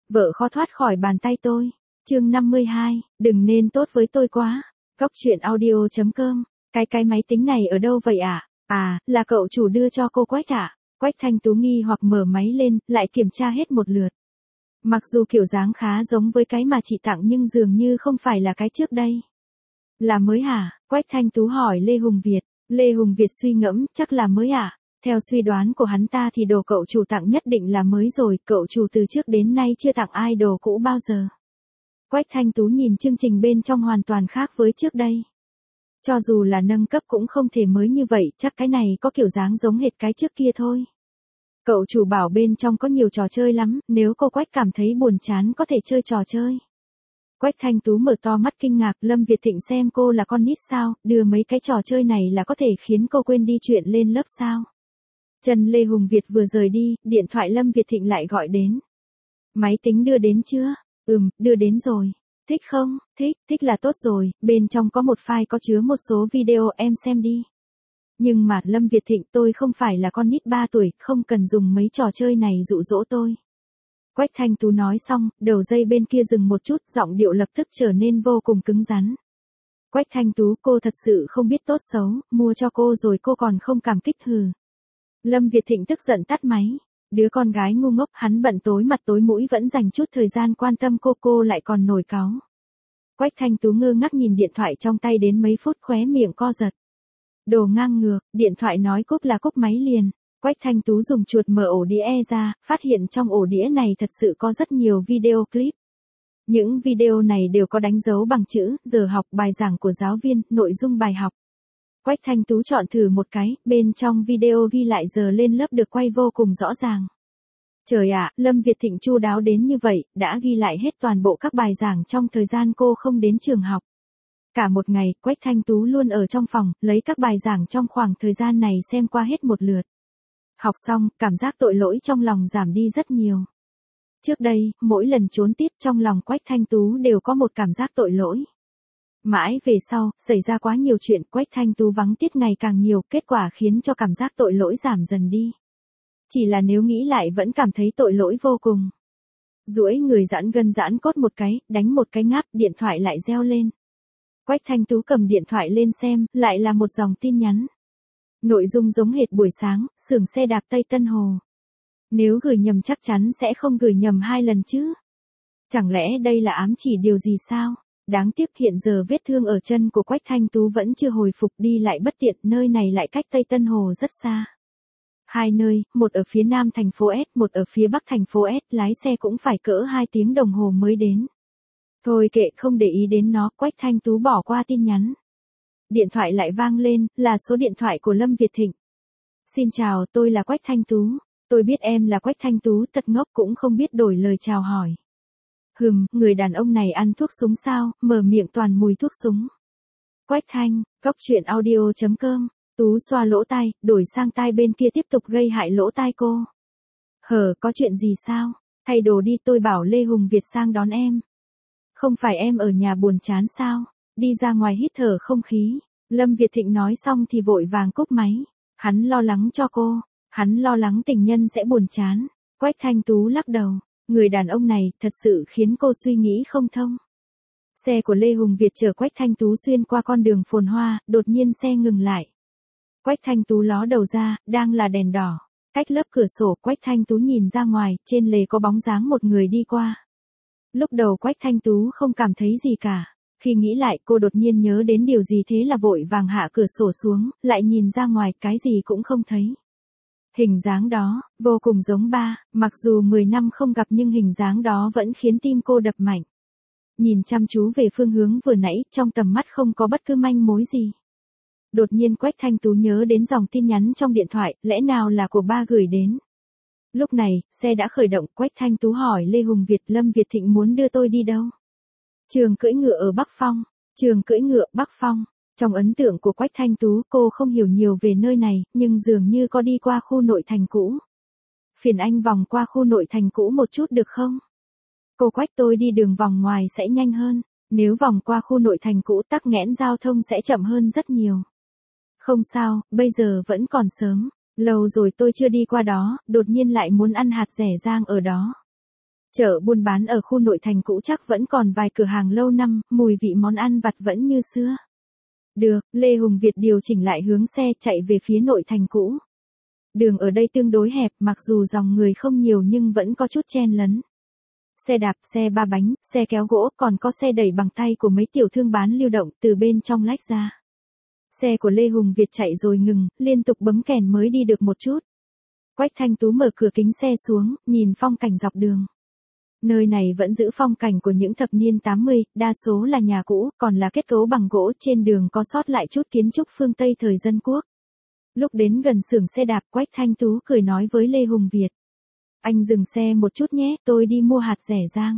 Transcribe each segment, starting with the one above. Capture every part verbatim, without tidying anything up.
Vợ khó thoát khỏi bàn tay tôi. Chương năm mươi hai, đừng nên tốt với tôi quá. Góc truyện audio chấm com. Cái cái máy tính này ở đâu vậy ạ? À? à, là cậu chủ đưa cho cô Quách ạ. À? Quách Thanh Tú nghi hoặc mở máy lên, lại kiểm tra hết một lượt. Mặc dù kiểu dáng khá giống với cái mà chị tặng nhưng dường như không phải là cái trước đây. Là mới hả? Quách Thanh Tú hỏi Lê Hùng Việt. Lê Hùng Việt suy ngẫm, chắc là mới ạ. À? Theo suy đoán của hắn ta thì đồ cậu chủ tặng nhất định là mới rồi, cậu chủ từ trước đến nay chưa tặng ai đồ cũ bao giờ. Quách Thanh Tú nhìn chương trình bên trong hoàn toàn khác với trước đây. Cho dù là nâng cấp cũng không thể mới như vậy, chắc cái này có kiểu dáng giống hệt cái trước kia thôi. Cậu chủ bảo bên trong có nhiều trò chơi lắm, nếu cô Quách cảm thấy buồn chán có thể chơi trò chơi. Quách Thanh Tú mở to mắt kinh ngạc, Lâm Việt Thịnh xem cô là con nít sao, đưa mấy cái trò chơi này là có thể khiến cô quên đi chuyện lên lớp sao. Trần Lê Hùng Việt vừa rời đi, điện thoại Lâm Việt Thịnh lại gọi đến. Máy tính đưa đến chưa? Ừm, đưa đến rồi. Thích không? Thích, thích là tốt rồi, bên trong có một file có chứa một số video em xem đi. Nhưng mà Lâm Việt Thịnh, tôi không phải là con nít ba tuổi, không cần dùng mấy trò chơi này dụ dỗ tôi. Quách Thanh Tú nói xong, đầu dây bên kia dừng một chút, giọng điệu lập tức trở nên vô cùng cứng rắn. Quách Thanh Tú, cô thật sự không biết tốt xấu, mua cho cô rồi cô còn không cảm kích hừ. Lâm Việt Thịnh tức giận tắt máy. Đứa con gái ngu ngốc, hắn bận tối mặt tối mũi vẫn dành chút thời gian quan tâm cô, cô lại còn nổi cáu. Quách Thanh Tú ngơ ngác nhìn điện thoại trong tay đến mấy phút, khóe miệng co giật. Đồ ngang ngược, điện thoại nói cúp là cúp máy liền. Quách Thanh Tú dùng chuột mở ổ đĩa ra, phát hiện trong ổ đĩa này thật sự có rất nhiều video clip. Những video này đều có đánh dấu bằng chữ, giờ học, bài giảng của giáo viên, nội dung bài học. Quách Thanh Tú chọn thử một cái, bên trong video ghi lại giờ lên lớp được quay vô cùng rõ ràng. Trời ạ, Lâm Việt Thịnh chu đáo đến như vậy, đã ghi lại hết toàn bộ các bài giảng trong thời gian cô không đến trường học. Cả một ngày, Quách Thanh Tú luôn ở trong phòng, lấy các bài giảng trong khoảng thời gian này xem qua hết một lượt. Học xong, cảm giác tội lỗi trong lòng giảm đi rất nhiều. Trước đây, mỗi lần trốn tiết trong lòng Quách Thanh Tú đều có một cảm giác tội lỗi. Mãi về sau, xảy ra quá nhiều chuyện, Quách Thanh Tú vắng tiết ngày càng nhiều, kết quả khiến cho cảm giác tội lỗi giảm dần đi. Chỉ là nếu nghĩ lại vẫn cảm thấy tội lỗi vô cùng. Duỗi người giãn gân giãn cốt một cái, đánh một cái ngáp, điện thoại lại reo lên. Quách Thanh Tú cầm điện thoại lên xem, lại là một dòng tin nhắn. Nội dung giống hệt buổi sáng, xưởng xe đạp Tây Tân Hồ. Nếu gửi nhầm chắc chắn sẽ không gửi nhầm hai lần chứ. Chẳng lẽ đây là ám chỉ điều gì sao? Đáng tiếc hiện giờ vết thương ở chân của Quách Thanh Tú vẫn chưa hồi phục, đi lại bất tiện, nơi này lại cách Tây Tân Hồ rất xa. Hai nơi, một ở phía nam thành phố S, một ở phía bắc thành phố S, lái xe cũng phải cỡ hai tiếng đồng hồ mới đến. Thôi kệ, không để ý đến nó, Quách Thanh Tú bỏ qua tin nhắn. Điện thoại lại vang lên, là số điện thoại của Lâm Việt Thịnh. Xin chào, tôi là Quách Thanh Tú. Tôi biết em là Quách Thanh Tú, thật ngốc cũng không biết đổi lời chào hỏi. Hừm, người đàn ông này ăn thuốc súng sao, mở miệng toàn mùi thuốc súng. Quách Thanh, góc truyện audio chấm com. Tú xoa lỗ tai, đổi sang tai bên kia tiếp tục gây hại lỗ tai cô. Hờ, có chuyện gì sao? Thay đồ đi, tôi bảo Lê Hùng Việt sang đón em. Không phải em ở nhà buồn chán sao? Đi ra ngoài hít thở không khí. Lâm Việt Thịnh nói xong thì vội vàng cúp máy. Hắn lo lắng cho cô. Hắn lo lắng tình nhân sẽ buồn chán. Quách Thanh Tú lắc đầu. Người đàn ông này thật sự khiến cô suy nghĩ không thông. Xe của Lê Hùng Việt chở Quách Thanh Tú xuyên qua con đường phồn hoa, đột nhiên xe ngừng lại. Quách Thanh Tú ló đầu ra, đang là đèn đỏ. Cách lớp cửa sổ, Quách Thanh Tú nhìn ra ngoài, trên lề có bóng dáng một người đi qua. Lúc đầu Quách Thanh Tú không cảm thấy gì cả. Khi nghĩ lại, cô đột nhiên nhớ đến điều gì thế là vội vàng hạ cửa sổ xuống, lại nhìn ra ngoài, cái gì cũng không thấy. Hình dáng đó, vô cùng giống ba, mặc dù mười năm không gặp nhưng hình dáng đó vẫn khiến tim cô đập mạnh. Nhìn chăm chú về phương hướng vừa nãy, trong tầm mắt không có bất cứ manh mối gì. Đột nhiên Quách Thanh Tú nhớ đến dòng tin nhắn trong điện thoại, lẽ nào là của ba gửi đến. Lúc này, xe đã khởi động, Quách Thanh Tú hỏi Lê Hùng Việt, Lâm Việt Thịnh muốn đưa tôi đi đâu? Trường cưỡi ngựa ở Bắc Phong. Trường cưỡi ngựa Bắc Phong. Trong ấn tượng của Quách Thanh Tú, cô không hiểu nhiều về nơi này, nhưng dường như có đi qua khu nội thành cũ. Phiền anh vòng qua khu nội thành cũ một chút được không? Cô Quách, tôi đi đường vòng ngoài sẽ nhanh hơn. Nếu vòng qua khu nội thành cũ tắc nghẽn giao thông sẽ chậm hơn rất nhiều. Không sao, bây giờ vẫn còn sớm. Lâu rồi tôi chưa đi qua đó, đột nhiên lại muốn ăn hạt dẻ rang ở đó. Chợ buôn bán ở khu nội thành cũ chắc vẫn còn vài cửa hàng lâu năm, mùi vị món ăn vặt vẫn như xưa. Được, Lê Hùng Việt điều chỉnh lại hướng xe chạy về phía nội thành cũ. Đường ở đây tương đối hẹp, mặc dù dòng người không nhiều nhưng vẫn có chút chen lấn. Xe đạp, xe ba bánh, xe kéo gỗ, còn có xe đẩy bằng tay của mấy tiểu thương bán lưu động từ bên trong lách ra. Xe của Lê Hùng Việt chạy rồi ngừng, liên tục bấm kèn mới đi được một chút. Quách Thanh Tú mở cửa kính xe xuống, nhìn phong cảnh dọc đường. Nơi này vẫn giữ phong cảnh của những thập niên tám mươi, đa số là nhà cũ, còn là kết cấu bằng gỗ, trên đường có sót lại chút kiến trúc phương Tây thời dân quốc. Lúc đến gần xưởng xe đạp, Quách Thanh Tú cười nói với Lê Hùng Việt. Anh dừng xe một chút nhé, tôi đi mua hạt rẻ rang.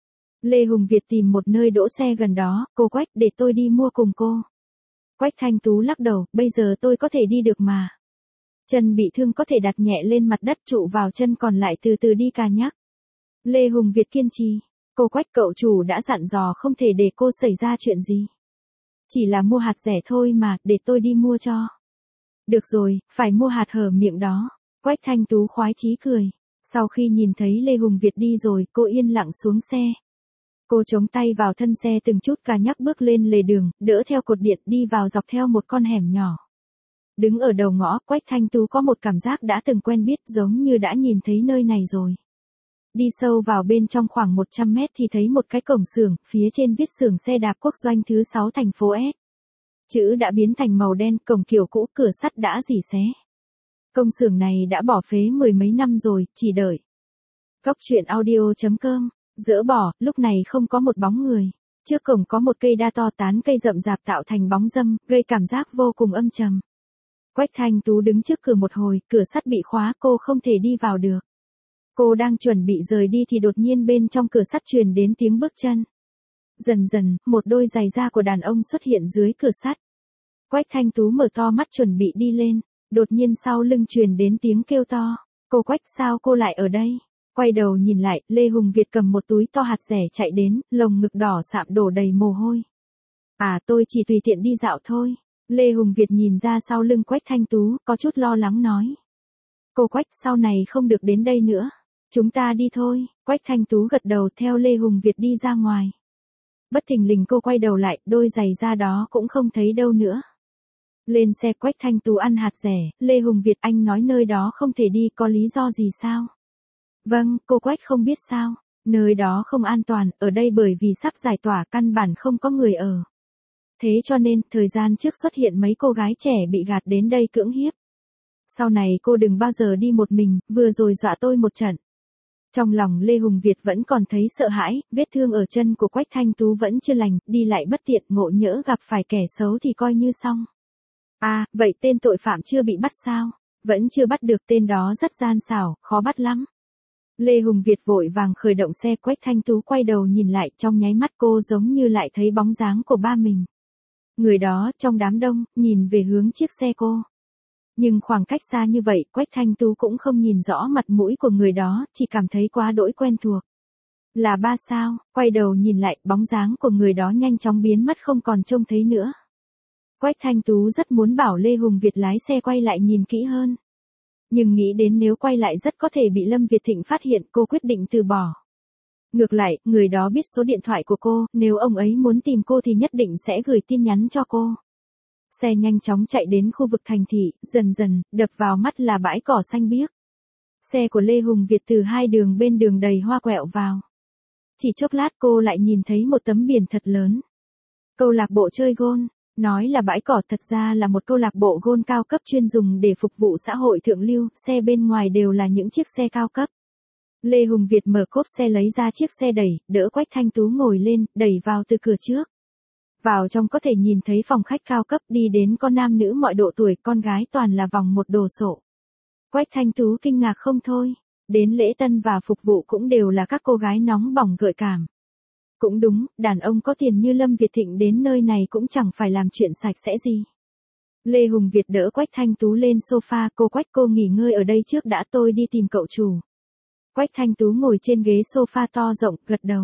Lê Hùng Việt tìm một nơi đỗ xe gần đó, cô Quách để tôi đi mua cùng cô. Quách Thanh Tú lắc đầu, bây giờ tôi có thể đi được mà. Chân bị thương có thể đặt nhẹ lên mặt đất, trụ vào chân còn lại từ từ đi cà nhắc. Lê Hùng Việt kiên trì, cô Quách cậu chủ đã dặn dò không thể để cô xảy ra chuyện gì. Chỉ là mua hạt rẻ thôi mà, để tôi đi mua cho. Được rồi, phải mua hạt hở miệng đó. Quách Thanh Tú khoái chí cười. Sau khi nhìn thấy Lê Hùng Việt đi rồi, cô yên lặng xuống xe. Cô chống tay vào thân xe từng chút cà nhắc bước lên lề đường, đỡ theo cột điện đi vào dọc theo một con hẻm nhỏ. Đứng ở đầu ngõ, Quách Thanh Tú có một cảm giác đã từng quen biết, giống như đã nhìn thấy nơi này rồi. Đi sâu vào bên trong khoảng một trăm mét thì thấy một cái cổng xưởng, phía trên viết xưởng xe đạp quốc doanh thứ sáu thành phố S. Chữ đã biến thành màu đen, cổng kiểu cũ, cửa sắt đã rỉ sét. Công xưởng này đã bỏ phế mười mấy năm rồi, chỉ đợi Cóc truyện audio chấm com dỡ bỏ, lúc này không có một bóng người. Trước cổng có một cây đa to, tán cây rậm rạp tạo thành bóng râm, gây cảm giác vô cùng âm trầm. Quách Thanh Tú đứng trước cửa một hồi, cửa sắt bị khóa, cô không thể đi vào được. Cô đang chuẩn bị rời đi thì đột nhiên bên trong cửa sắt truyền đến tiếng bước chân. Dần dần, một đôi giày da của đàn ông xuất hiện dưới cửa sắt. Quách Thanh Tú mở to mắt chuẩn bị đi lên, đột nhiên sau lưng truyền đến tiếng kêu to. Cô Quách, sao cô lại ở đây? Quay đầu nhìn lại, Lê Hùng Việt cầm một túi to hạt rẻ chạy đến, lồng ngực đỏ sạm đổ đầy mồ hôi. À, tôi chỉ tùy tiện đi dạo thôi. Lê Hùng Việt nhìn ra sau lưng Quách Thanh Tú, có chút lo lắng nói. Cô Quách, sau này không được đến đây nữa. Chúng ta đi thôi. Quách Thanh Tú gật đầu theo Lê Hùng Việt đi ra ngoài. Bất thình lình cô quay đầu lại, đôi giày da đó cũng không thấy đâu nữa. Lên xe, Quách Thanh Tú ăn hạt rẻ. Lê Hùng Việt, anh nói nơi đó không thể đi, có lý do gì sao? Vâng, cô Quách không biết sao. Nơi đó không an toàn, ở đây bởi vì sắp giải tỏa, căn bản không có người ở. Thế cho nên, thời gian trước xuất hiện mấy cô gái trẻ bị gạt đến đây cưỡng hiếp. Sau này cô đừng bao giờ đi một mình, vừa rồi dọa tôi một trận. Trong lòng Lê Hùng Việt vẫn còn thấy sợ hãi, vết thương ở chân của Quách Thanh Tú vẫn chưa lành, đi lại bất tiện, ngộ nhỡ gặp phải kẻ xấu thì coi như xong. À, vậy tên tội phạm chưa bị bắt sao? Vẫn chưa bắt được, tên đó rất gian xảo, khó bắt lắm. Lê Hùng Việt vội vàng khởi động xe. Quách Thanh Tú quay đầu nhìn lại, trong nháy mắt cô giống như lại thấy bóng dáng của ba mình. Người đó, trong đám đông, nhìn về hướng chiếc xe cô. Nhưng khoảng cách xa như vậy, Quách Thanh Tú cũng không nhìn rõ mặt mũi của người đó, chỉ cảm thấy quá đỗi quen thuộc. Là ba sao? Quay đầu nhìn lại, bóng dáng của người đó nhanh chóng biến mất không còn trông thấy nữa. Quách Thanh Tú rất muốn bảo Lê Hùng Việt lái xe quay lại nhìn kỹ hơn. Nhưng nghĩ đến nếu quay lại rất có thể bị Lâm Việt Thịnh phát hiện, cô quyết định từ bỏ. Ngược lại, người đó biết số điện thoại của cô, nếu ông ấy muốn tìm cô thì nhất định sẽ gửi tin nhắn cho cô. Xe nhanh chóng chạy đến khu vực thành thị, dần dần, đập vào mắt là bãi cỏ xanh biếc. Xe của Lê Hùng Việt từ hai đường bên đường đầy hoa quẹo vào. Chỉ chốc lát cô lại nhìn thấy một tấm biển thật lớn. Câu lạc bộ chơi gôn. Nói là bãi cỏ thật ra là một câu lạc bộ gôn cao cấp chuyên dùng để phục vụ xã hội thượng lưu, xe bên ngoài đều là những chiếc xe cao cấp. Lê Hùng Việt mở cốp xe lấy ra chiếc xe đẩy, đỡ Quách Thanh Tú ngồi lên, đẩy vào từ cửa trước. Vào trong có thể nhìn thấy phòng khách cao cấp, đi đến con nam nữ mọi độ tuổi, con gái toàn là vòng một đồ sộ. Quách Thanh Tú kinh ngạc không thôi, đến lễ tân và phục vụ cũng đều là các cô gái nóng bỏng gợi cảm. Cũng đúng, đàn ông có tiền như Lâm Việt Thịnh đến nơi này cũng chẳng phải làm chuyện sạch sẽ gì. Lê Hùng Việt đỡ Quách Thanh Tú lên sofa, cô Quách cô nghỉ ngơi ở đây trước đã, tôi đi tìm cậu chủ. Quách Thanh Tú ngồi trên ghế sofa to rộng, gật đầu.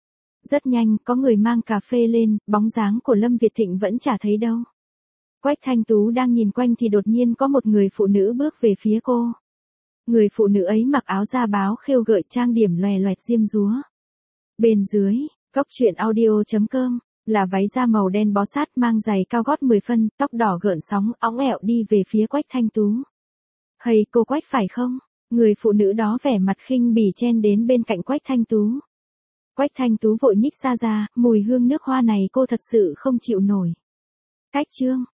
Rất nhanh, có người mang cà phê lên, bóng dáng của Lâm Việt Thịnh vẫn chả thấy đâu. Quách Thanh Tú đang nhìn quanh thì đột nhiên có một người phụ nữ bước về phía cô. Người phụ nữ ấy mặc áo da báo khêu gợi trang điểm loè loẹt diêm dúa. Bên dưới, cốc truyện audio chấm com, là váy da màu đen bó sát mang giày cao gót mười phân, tóc đỏ gợn sóng, óng ẹo đi về phía Quách Thanh Tú. Hay cô Quách phải không? Người phụ nữ đó vẻ mặt khinh bỉ chen đến bên cạnh Quách Thanh Tú. Quách Thanh Tú vội nhích xa ra, mùi hương nước hoa này cô thật sự không chịu nổi. Cách chương